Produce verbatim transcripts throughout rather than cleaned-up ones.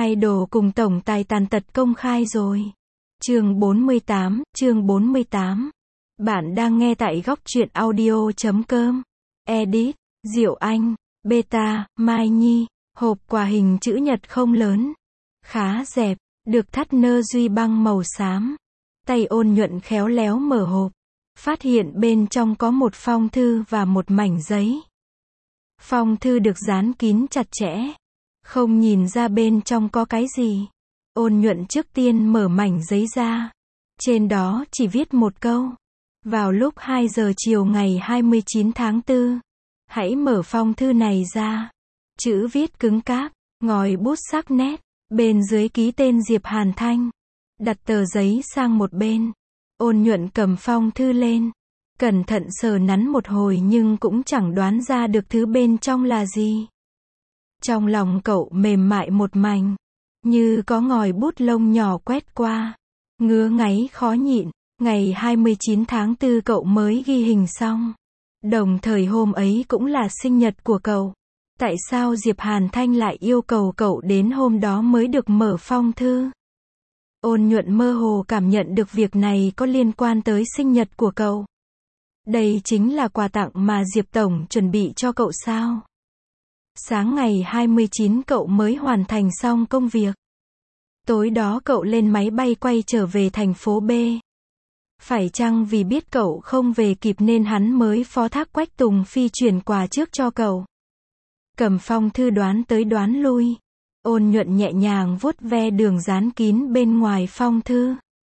idol cùng tổng tài tàn tật công khai rồi. Chương bốn mươi tám, chương bốn mươi tám. Bạn đang nghe tại góc truyện audio chấm com. Edit, Diệu Anh, Beta, Mai Nhi, hộp quà hình chữ nhật không lớn. Khá dẹp, được thắt nơ duy băng màu xám. Tay Ôn Nhuận khéo léo mở hộp. Phát hiện bên trong có một phong thư và một mảnh giấy. Phong thư được dán kín chặt chẽ. Không nhìn ra bên trong có cái gì. Ôn Nhuận trước tiên mở mảnh giấy ra. Trên đó chỉ viết một câu. Vào lúc hai giờ chiều ngày hai mươi chín tháng tư. Hãy mở phong thư này ra. Chữ viết cứng cáp, ngòi bút sắc nét. Bên dưới ký tên Diệp Hàn Thanh. Đặt tờ giấy sang một bên. Ôn Nhuận cầm phong thư lên. Cẩn thận sờ nắn một hồi nhưng cũng chẳng đoán ra được thứ bên trong là gì. Trong lòng cậu mềm mại một mảnh. Như có ngòi bút lông nhỏ quét qua. Ngứa ngáy khó nhịn. Ngày hai mươi chín tháng tư cậu mới ghi hình xong. Đồng thời hôm ấy cũng là sinh nhật của cậu. Tại sao Diệp Hàn Thanh lại yêu cầu cậu đến hôm đó mới được mở phong thư? Ôn Nhuận mơ hồ cảm nhận được việc này có liên quan tới sinh nhật của cậu. Đây chính là quà tặng mà Diệp Tổng chuẩn bị cho cậu sao? Sáng ngày hai mươi chín cậu mới hoàn thành xong công việc. Tối đó cậu lên máy bay quay trở về thành phố B. Phải chăng vì biết cậu không về kịp nên hắn mới phó thác Quách Tùng Phi chuyển quà trước cho cậu? Cầm phong thư đoán tới đoán lui. Ôn Nhuận nhẹ nhàng vuốt ve đường dán kín bên ngoài phong thư.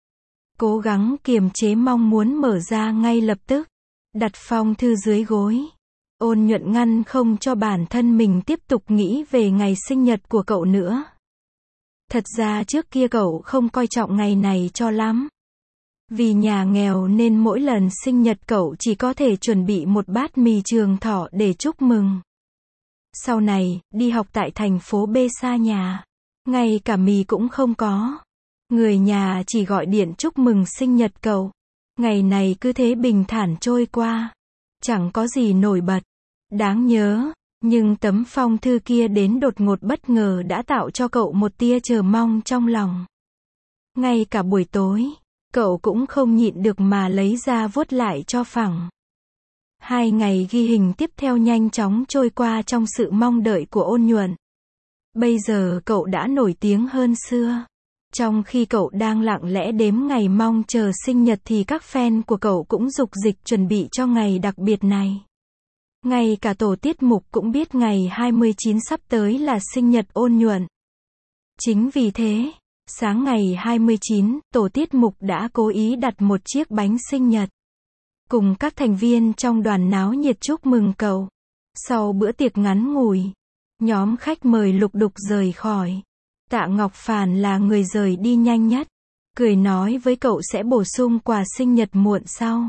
Cố gắng kiềm chế mong muốn mở ra ngay lập tức. Đặt phong thư dưới gối. Ôn Nhuận ngăn không cho bản thân mình tiếp tục nghĩ về ngày sinh nhật của cậu nữa. Thật ra trước kia cậu không coi trọng ngày này cho lắm. Vì nhà nghèo nên mỗi lần sinh nhật cậu chỉ có thể chuẩn bị một bát mì Trường Thọ để chúc mừng. Sau này, đi học tại thành phố B xa nhà. Ngay cả mì cũng không có. Người nhà chỉ gọi điện chúc mừng sinh nhật cậu. Ngày này cứ thế bình thản trôi qua. Chẳng có gì nổi bật. Đáng nhớ. Nhưng tấm phong thư kia đến đột ngột bất ngờ đã tạo cho cậu một tia chờ mong trong lòng. Ngay cả buổi tối, cậu cũng không nhịn được mà lấy ra vuốt lại cho phẳng. Hai ngày ghi hình tiếp theo nhanh chóng trôi qua trong sự mong đợi của Ôn Nhuận. Bây giờ cậu đã nổi tiếng hơn xưa. Trong khi cậu đang lặng lẽ đếm ngày mong chờ sinh nhật thì các fan của cậu cũng rục dịch chuẩn bị cho ngày đặc biệt này. Ngay cả tổ tiết mục cũng biết ngày hai mươi chín sắp tới là sinh nhật Ôn Nhuận. Chính vì thế, sáng ngày hai mươi chín, tổ tiết mục đã cố ý đặt một chiếc bánh sinh nhật. Cùng các thành viên trong đoàn náo nhiệt chúc mừng cậu. Sau bữa tiệc ngắn ngủi, nhóm khách mời lục đục rời khỏi. Tạ Ngọc Phàn là người rời đi nhanh nhất. Cười nói với cậu sẽ bổ sung quà sinh nhật muộn sau.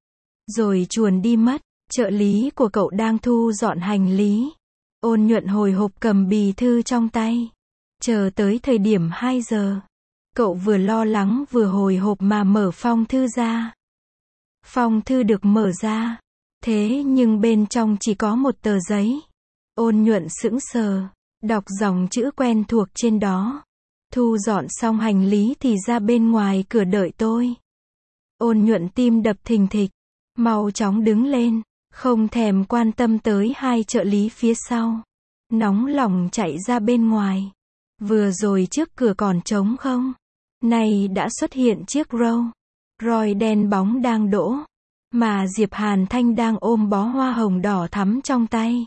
Rồi chuồn đi mất. Trợ lý của cậu đang thu dọn hành lý. Ôn Nhuận hồi hộp cầm bì thư trong tay. Chờ tới thời điểm hai giờ. Cậu vừa lo lắng vừa hồi hộp mà mở phong thư ra. Phong thư được mở ra. Thế nhưng bên trong chỉ có một tờ giấy. Ôn Nhuận sững sờ. Đọc dòng chữ quen thuộc trên đó. Thu dọn xong hành lý thì ra bên ngoài cửa đợi tôi. Ôn Nhuận tim đập thình thịch. Mau chóng đứng lên. Không thèm quan tâm tới hai trợ lý phía sau. Nóng lòng chạy ra bên ngoài. Vừa rồi trước cửa còn trống không. Nay đã xuất hiện chiếc Rolls Royce đen bóng đang đỗ. Mà Diệp Hàn Thanh đang ôm bó hoa hồng đỏ thắm trong tay.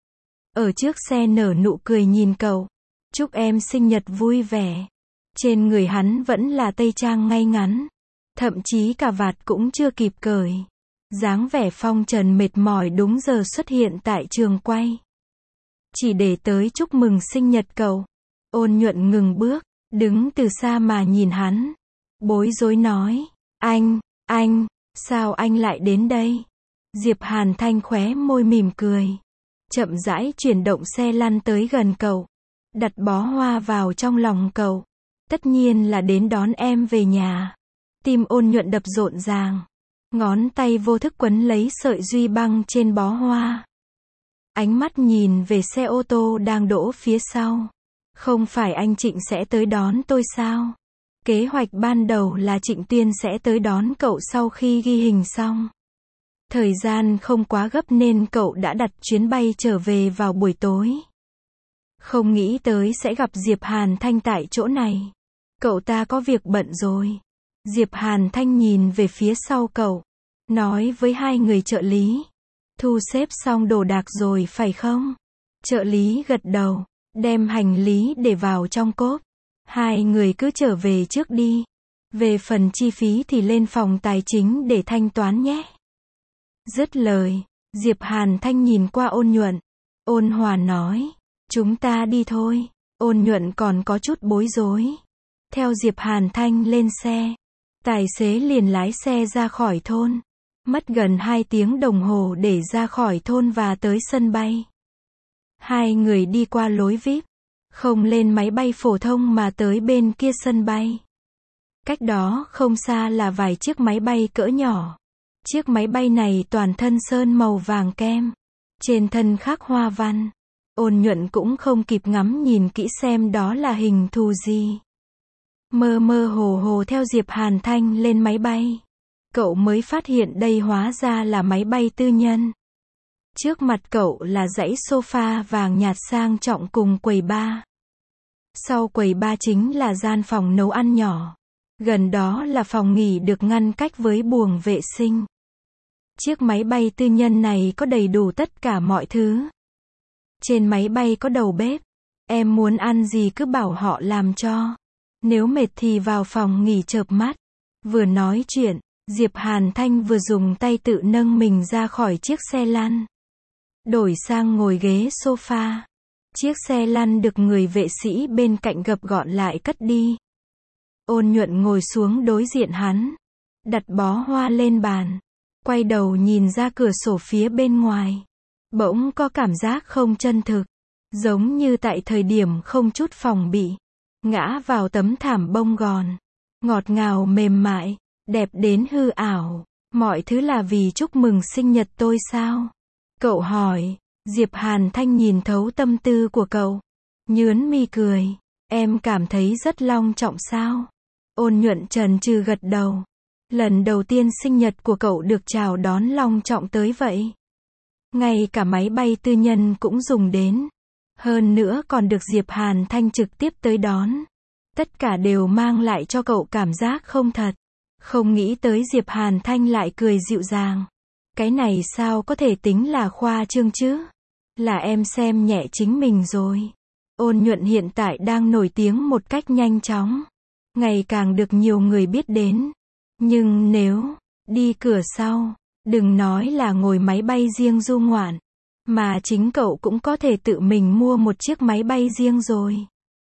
Ở trước xe nở nụ cười nhìn cậu. Chúc em sinh nhật vui vẻ. Trên người hắn vẫn là tây trang ngay ngắn. Thậm chí cà vạt cũng chưa kịp cởi. Dáng vẻ phong trần mệt mỏi đúng giờ xuất hiện tại trường quay. Chỉ để tới chúc mừng sinh nhật cậu. Ôn Nhuận ngừng bước, đứng từ xa mà nhìn hắn. Bối rối nói, anh, anh, sao anh lại đến đây? Diệp Hàn Thanh khóe môi mỉm cười. Chậm rãi chuyển động xe lăn tới gần cậu. Đặt bó hoa vào trong lòng cậu. Tất nhiên là đến đón em về nhà. Tim Ôn Nhuận đập rộn ràng. Ngón tay vô thức quấn lấy sợi duy băng trên bó hoa. Ánh mắt nhìn về xe ô tô đang đỗ phía sau. Không phải anh Trịnh sẽ tới đón tôi sao? Kế hoạch ban đầu là Trịnh Tuyên sẽ tới đón cậu sau khi ghi hình xong. Thời gian không quá gấp nên cậu đã đặt chuyến bay trở về vào buổi tối. Không nghĩ tới sẽ gặp Diệp Hàn Thanh tại chỗ này. Cậu ta có việc bận rồi. Diệp Hàn Thanh nhìn về phía sau cậu. Nói với hai người trợ lý. Thu xếp xong đồ đạc rồi phải không? Trợ lý gật đầu. Đem hành lý để vào trong cốp. Hai người cứ trở về trước đi. Về phần chi phí thì lên phòng tài chính để thanh toán nhé. Dứt lời, Diệp Hàn Thanh nhìn qua Ôn Nhuận. Ôn Hòa nói, chúng ta đi thôi. Ôn Nhuận còn có chút bối rối. Theo Diệp Hàn Thanh lên xe. Tài xế liền lái xe ra khỏi thôn. Mất gần hai tiếng đồng hồ để ra khỏi thôn và tới sân bay. Hai người đi qua lối vi ai pi. Không lên máy bay phổ thông mà tới bên kia sân bay. Cách đó không xa là vài chiếc máy bay cỡ nhỏ. Chiếc máy bay này toàn thân sơn màu vàng kem. Trên thân khắc hoa văn. Ôn Nhuận cũng không kịp ngắm nhìn kỹ xem đó là hình thù gì. Mơ mơ hồ hồ theo Diệp Hàn Thanh lên máy bay. Cậu mới phát hiện đây hóa ra là máy bay tư nhân. Trước mặt cậu là dãy sofa vàng nhạt sang trọng cùng quầy bar. Sau quầy bar chính là gian phòng nấu ăn nhỏ. Gần đó là phòng nghỉ được ngăn cách với buồng vệ sinh. Chiếc máy bay tư nhân này có đầy đủ tất cả mọi thứ. Trên máy bay có đầu bếp. Em muốn ăn gì cứ bảo họ làm cho. Nếu mệt thì vào phòng nghỉ chợp mắt. Vừa nói chuyện, Diệp Hàn Thanh vừa dùng tay tự nâng mình ra khỏi chiếc xe lăn. Đổi sang ngồi ghế sofa. Chiếc xe lăn được người vệ sĩ bên cạnh gập gọn lại cất đi. Ôn Nhuận ngồi xuống đối diện hắn. Đặt bó hoa lên bàn. Quay đầu nhìn ra cửa sổ phía bên ngoài. Bỗng có cảm giác không chân thực. Giống như tại thời điểm không chút phòng bị. Ngã vào tấm thảm bông gòn. Ngọt ngào mềm mại. Đẹp đến hư ảo. Mọi thứ là vì chúc mừng sinh nhật tôi sao? Cậu hỏi. Diệp Hàn Thanh nhìn thấu tâm tư của cậu. Nhướn mi cười. Em cảm thấy rất long trọng sao? Ôn Nhuận chần chừ gật đầu. Lần đầu tiên sinh nhật của cậu được chào đón long trọng tới vậy. Ngay cả máy bay tư nhân cũng dùng đến. Hơn nữa còn được Diệp Hàn Thanh trực tiếp tới đón. Tất cả đều mang lại cho cậu cảm giác không thật. Không nghĩ tới Diệp Hàn Thanh lại cười dịu dàng. Cái này sao có thể tính là khoa trương chứ? Là em xem nhẹ chính mình rồi. Ôn Nhuận hiện tại đang nổi tiếng một cách nhanh chóng. Ngày càng được nhiều người biết đến. Nhưng nếu đi cửa sau, đừng nói là ngồi máy bay riêng du ngoạn, mà chính cậu cũng có thể tự mình mua một chiếc máy bay riêng rồi.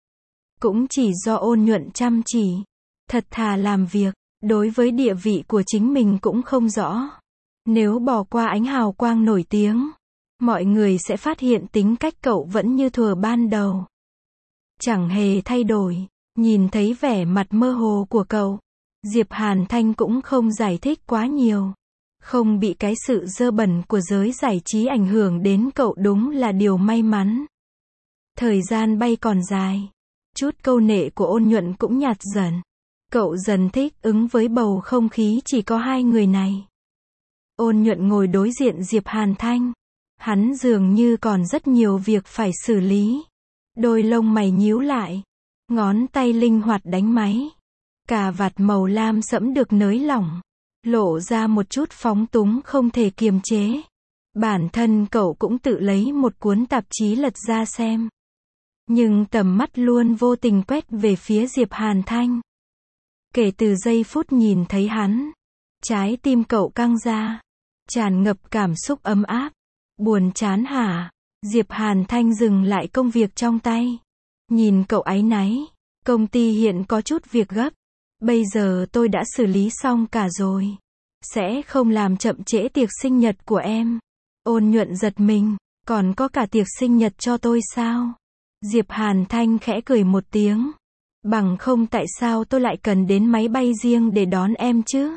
Cũng chỉ do Ôn Nhuận chăm chỉ, thật thà làm việc, đối với địa vị của chính mình cũng không rõ. Nếu bỏ qua ánh hào quang nổi tiếng, mọi người sẽ phát hiện tính cách cậu vẫn như thuở ban đầu. Chẳng hề thay đổi. Nhìn thấy vẻ mặt mơ hồ của cậu, Diệp Hàn Thanh cũng không giải thích quá nhiều. Không bị cái sự dơ bẩn của giới giải trí ảnh hưởng đến cậu đúng là điều may mắn. Thời gian bay còn dài. Chút câu nệ của Ôn Nhuận cũng nhạt dần. Cậu dần thích ứng với bầu không khí chỉ có hai người này. Ôn Nhuận ngồi đối diện Diệp Hàn Thanh. Hắn dường như còn rất nhiều việc phải xử lý. Đôi lông mày nhíu lại. Ngón tay linh hoạt đánh máy. Cà vạt màu lam sẫm được nới lỏng. Lộ ra một chút phóng túng không thể kiềm chế. Bản thân cậu cũng tự lấy một cuốn tạp chí lật ra xem. Nhưng tầm mắt luôn vô tình quét về phía Diệp Hàn Thanh. Kể từ giây phút nhìn thấy hắn, trái tim cậu căng ra. Tràn ngập cảm xúc ấm áp. Buồn chán hả? Diệp Hàn Thanh dừng lại công việc trong tay. Nhìn cậu áy náy. Công ty hiện có chút việc gấp. Bây giờ tôi đã xử lý xong cả rồi. Sẽ không làm chậm trễ tiệc sinh nhật của em. Ôn Nhuận giật mình. Còn có cả tiệc sinh nhật cho tôi sao? Diệp Hàn Thanh khẽ cười một tiếng. Bằng không tại sao tôi lại cần đến máy bay riêng để đón em chứ?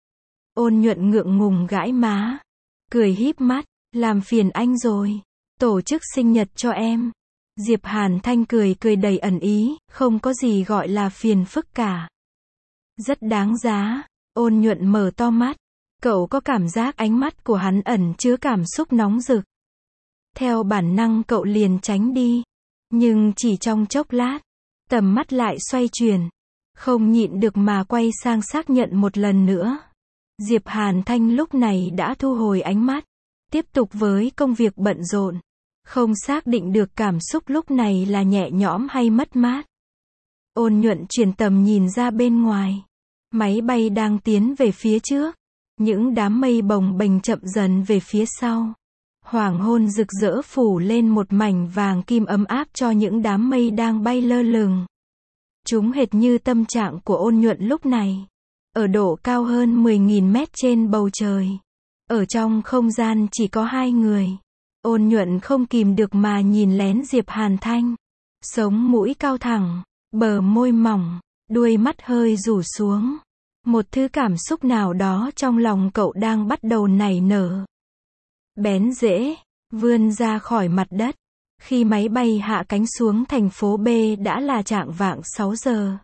Ôn Nhuận ngượng ngùng gãi má. Cười híp mắt. Làm phiền anh rồi. Tổ chức sinh nhật cho em. Diệp Hàn Thanh cười cười đầy ẩn ý, không có gì gọi là phiền phức cả. Rất đáng giá. Ôn Nhuận mở to mắt. Cậu có cảm giác ánh mắt của hắn ẩn chứa cảm xúc nóng rực. Theo bản năng cậu liền tránh đi. Nhưng chỉ trong chốc lát, tầm mắt lại xoay chuyển. Không nhịn được mà quay sang xác nhận một lần nữa. Diệp Hàn Thanh lúc này đã thu hồi ánh mắt. Tiếp tục với công việc bận rộn. Không xác định được cảm xúc lúc này là nhẹ nhõm hay mất mát. Ôn Nhuận chuyển tầm nhìn ra bên ngoài. Máy bay đang tiến về phía trước. Những đám mây bồng bềnh chậm dần về phía sau. Hoàng hôn rực rỡ phủ lên một mảnh vàng kim ấm áp cho những đám mây đang bay lơ lửng. Chúng hệt như tâm trạng của Ôn Nhuận lúc này. Ở độ cao hơn mười nghìn mét trên bầu trời. Ở trong không gian chỉ có hai người. Ôn Nhuận không kìm được mà nhìn lén Diệp Hàn Thanh. Sống mũi cao thẳng, bờ môi mỏng, đuôi mắt hơi rủ xuống. Một thứ cảm xúc nào đó trong lòng cậu đang bắt đầu nảy nở. Bén rễ, vươn ra khỏi mặt đất. Khi máy bay hạ cánh xuống thành phố B đã là chạng vạng sáu giờ.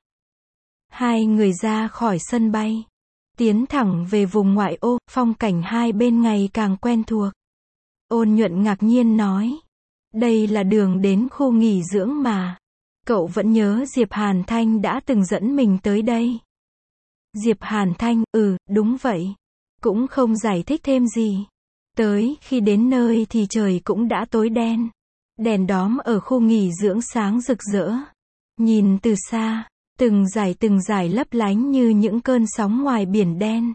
Hai người ra khỏi sân bay. Tiến thẳng về vùng ngoại ô, phong cảnh hai bên ngày càng quen thuộc. Ôn Nhuận ngạc nhiên nói. Đây là đường đến khu nghỉ dưỡng mà. Cậu vẫn nhớ Diệp Hàn Thanh đã từng dẫn mình tới đây. Diệp Hàn Thanh, ừ, đúng vậy. Cũng không giải thích thêm gì. Tới khi đến nơi thì trời cũng đã tối đen. Đèn đóm ở khu nghỉ dưỡng sáng rực rỡ. Nhìn từ xa, từng dải từng dải lấp lánh như những cơn sóng ngoài biển đen.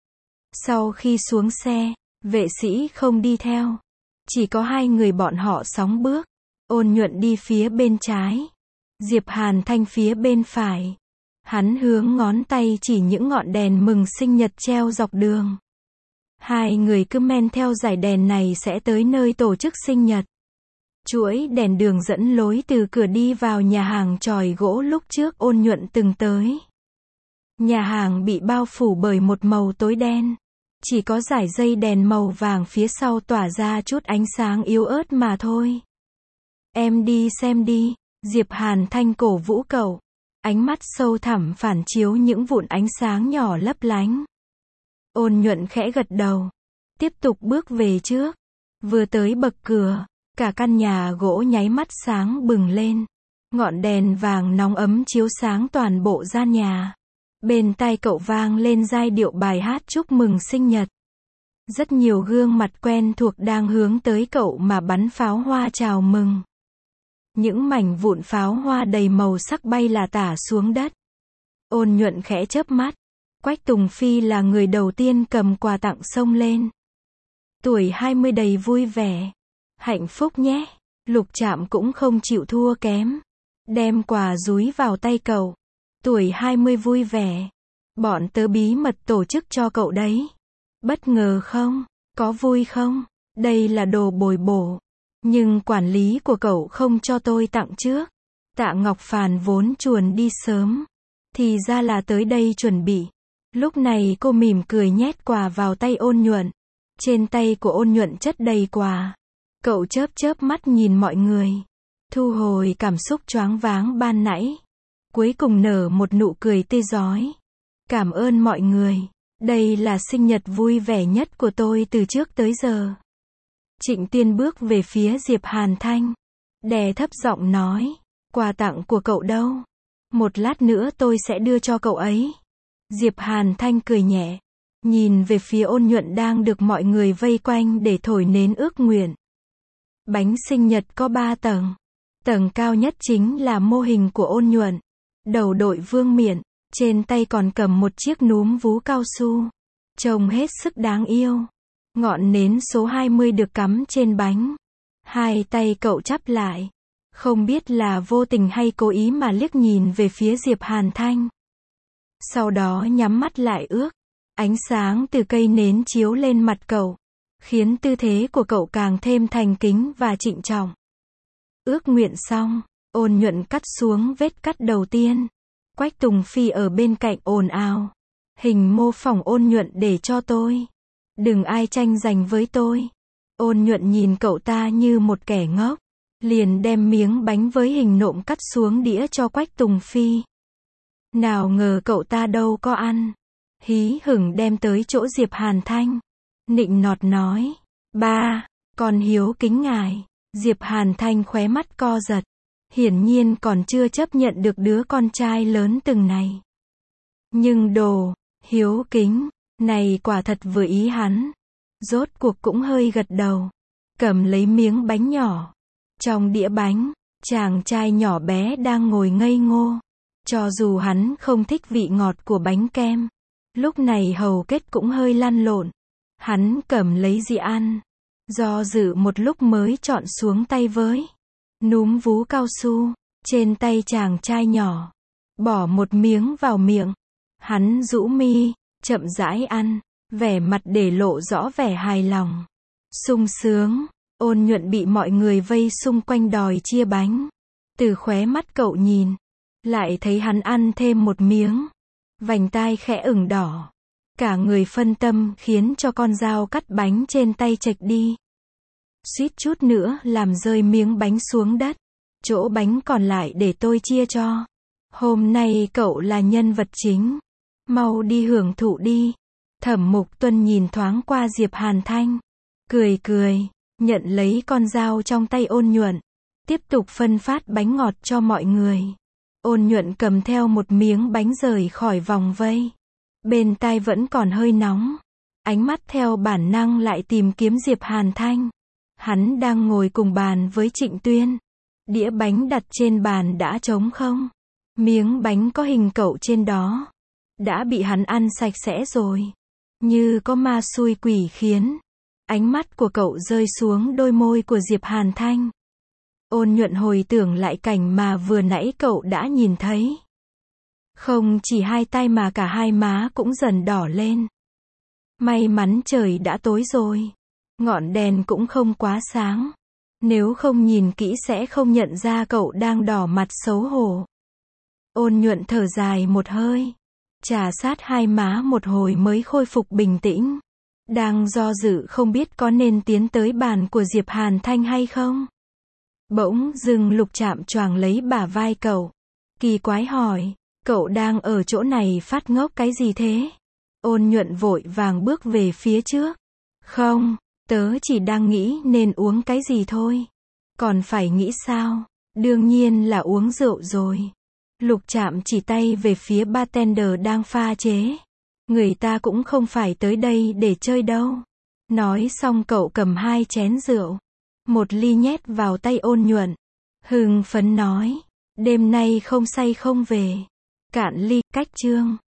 Sau khi xuống xe, vệ sĩ không đi theo. Chỉ có hai người bọn họ sóng bước. Ôn Nhuận đi phía bên trái. Diệp Hàn Thanh phía bên phải. Hắn hướng ngón tay chỉ những ngọn đèn mừng sinh nhật treo dọc đường. Hai người cứ men theo dải đèn này sẽ tới nơi tổ chức sinh nhật. Chuỗi đèn đường dẫn lối từ cửa đi vào nhà hàng chòi gỗ lúc trước Ôn Nhuận từng tới. Nhà hàng bị bao phủ bởi một màu tối đen. Chỉ có dải dây đèn màu vàng phía sau tỏa ra chút ánh sáng yếu ớt mà thôi. Em đi xem đi, Diệp Hàn Thanh cổ vũ cậu. Ánh mắt sâu thẳm phản chiếu những vụn ánh sáng nhỏ lấp lánh. Ôn Nhuận khẽ gật đầu. Tiếp tục bước về trước. Vừa tới bậc cửa, cả căn nhà gỗ nháy mắt sáng bừng lên. Ngọn đèn vàng nóng ấm chiếu sáng toàn bộ gian nhà. Bên tai cậu vang lên giai điệu bài hát chúc mừng sinh nhật. Rất nhiều gương mặt quen thuộc đang hướng tới cậu mà bắn pháo hoa chào mừng. Những mảnh vụn pháo hoa đầy màu sắc bay là tả xuống đất. Ôn Nhuận khẽ chớp mắt. Quách Tùng Phi là người đầu tiên cầm quà tặng xông lên. Tuổi hai mươi đầy vui vẻ. Hạnh phúc nhé. Lục Trạm cũng không chịu thua kém. Đem quà dúi vào tay cậu. Tuổi hai mươi vui vẻ. Bọn tớ bí mật tổ chức cho cậu đấy. Bất ngờ không? Có vui không? Đây là đồ bồi bổ. Nhưng quản lý của cậu không cho tôi tặng trước. Tạ Ngọc Phàn vốn chuồn đi sớm. Thì ra là tới đây chuẩn bị. Lúc này cô mỉm cười nhét quà vào tay Ôn Nhuận. Trên tay của Ôn Nhuận chất đầy quà. Cậu chớp chớp mắt nhìn mọi người. Thu hồi cảm xúc choáng váng ban nãy. Cuối cùng nở một nụ cười tươi rói. Cảm ơn mọi người. Đây là sinh nhật vui vẻ nhất của tôi từ trước tới giờ. Trịnh Tiên bước về phía Diệp Hàn Thanh. Đè thấp giọng nói. Quà tặng của cậu đâu? Một lát nữa tôi sẽ đưa cho cậu ấy. Diệp Hàn Thanh cười nhẹ. Nhìn về phía Ôn Nhuận đang được mọi người vây quanh để thổi nến ước nguyện. Bánh sinh nhật có ba tầng. Tầng cao nhất chính là mô hình của Ôn Nhuận. Đầu đội vương miện. Trên tay còn cầm một chiếc núm vú cao su. Trông hết sức đáng yêu. Ngọn nến số hai mươi được cắm trên bánh. Hai tay cậu chắp lại. Không biết là vô tình hay cố ý mà liếc nhìn về phía Diệp Hàn Thanh. Sau đó nhắm mắt lại ước. Ánh sáng từ cây nến chiếu lên mặt cậu. Khiến tư thế của cậu càng thêm thành kính và trịnh trọng. Ước nguyện xong, Ôn Nhuận cắt xuống vết cắt đầu tiên. Quách Tùng Phi ở bên cạnh ồn ào. Hình mô phỏng Ôn Nhuận để cho tôi. Đừng ai tranh giành với tôi. Ôn Nhuận nhìn cậu ta như một kẻ ngốc. liền đem miếng bánh với hình nộm cắt xuống đĩa cho Quách Tùng Phi. Nào ngờ cậu ta đâu có ăn. Hí hửng đem tới chỗ Diệp Hàn Thanh. Nịnh nọt nói, ba, con hiếu kính ngài. Diệp Hàn Thanh khóe mắt co giật. Hiển nhiên còn chưa chấp nhận được đứa con trai lớn từng này. Nhưng đồ, hiếu kính, này quả thật vừa ý hắn. Rốt cuộc cũng hơi gật đầu. Cầm lấy miếng bánh nhỏ. Trong đĩa bánh, chàng trai nhỏ bé đang ngồi ngây ngô. Cho dù hắn không thích vị ngọt của bánh kem. Lúc này hầu kết cũng hơi lăn lộn. Hắn cầm lấy dĩa ăn. Do dự một lúc mới chọn xuống tay với. Núm vú cao su. Trên tay chàng trai nhỏ. Bỏ một miếng vào miệng. Hắn rũ mi, chậm rãi ăn. Vẻ mặt để lộ rõ vẻ hài lòng. Sung sướng. Ôn Nhuận bị mọi người vây xung quanh đòi chia bánh. Từ khóe mắt cậu nhìn. Lại thấy hắn ăn thêm một miếng. Vành tai khẽ ửng đỏ. Cả người phân tâm khiến cho con dao cắt bánh trên tay chệch đi. Suýt chút nữa làm rơi miếng bánh xuống đất. Chỗ bánh còn lại để tôi chia cho. Hôm nay cậu là nhân vật chính. Mau đi hưởng thụ đi. Thẩm Mục Tuân nhìn thoáng qua Diệp Hàn Thanh. Cười cười. Nhận lấy con dao trong tay Ôn Nhuận. Tiếp tục phân phát bánh ngọt cho mọi người. Ôn Nhuận cầm theo một miếng bánh rời khỏi vòng vây. Bên tai vẫn còn hơi nóng. Ánh mắt theo bản năng lại tìm kiếm Diệp Hàn Thanh. Hắn đang ngồi cùng bàn với Trịnh Tuyên. Đĩa bánh đặt trên bàn đã trống không. Miếng bánh có hình cậu trên đó. Đã bị hắn ăn sạch sẽ rồi. Như có ma xui quỷ khiến. Ánh mắt của cậu rơi xuống đôi môi của Diệp Hàn Thanh. Ôn Nhuận hồi tưởng lại cảnh mà vừa nãy cậu đã nhìn thấy. Không chỉ hai tay mà cả hai má cũng dần đỏ lên. May mắn trời đã tối rồi. Ngọn đèn cũng không quá sáng. Nếu không nhìn kỹ sẽ không nhận ra cậu đang đỏ mặt xấu hổ. Ôn Nhuận thở dài một hơi. Trà sát hai má một hồi mới khôi phục bình tĩnh. Đang do dự không biết có nên tiến tới bàn của Diệp Hàn Thanh hay không. Bỗng dưng Lục Trạm choàng lấy bả vai cậu. Kỳ quái hỏi, cậu đang ở chỗ này phát ngốc cái gì thế? Ôn Nhuận vội vàng bước về phía trước. Không, tớ chỉ đang nghĩ nên uống cái gì thôi. Còn phải nghĩ sao? Đương nhiên là uống rượu rồi. Lục Trạm chỉ tay về phía bartender đang pha chế. Người ta cũng không phải tới đây để chơi đâu. Nói xong cậu cầm hai chén rượu. Một ly nhét vào tay Ôn Nhuận. Hưng phấn nói. Đêm nay không say không về. Cạn ly, cách chương.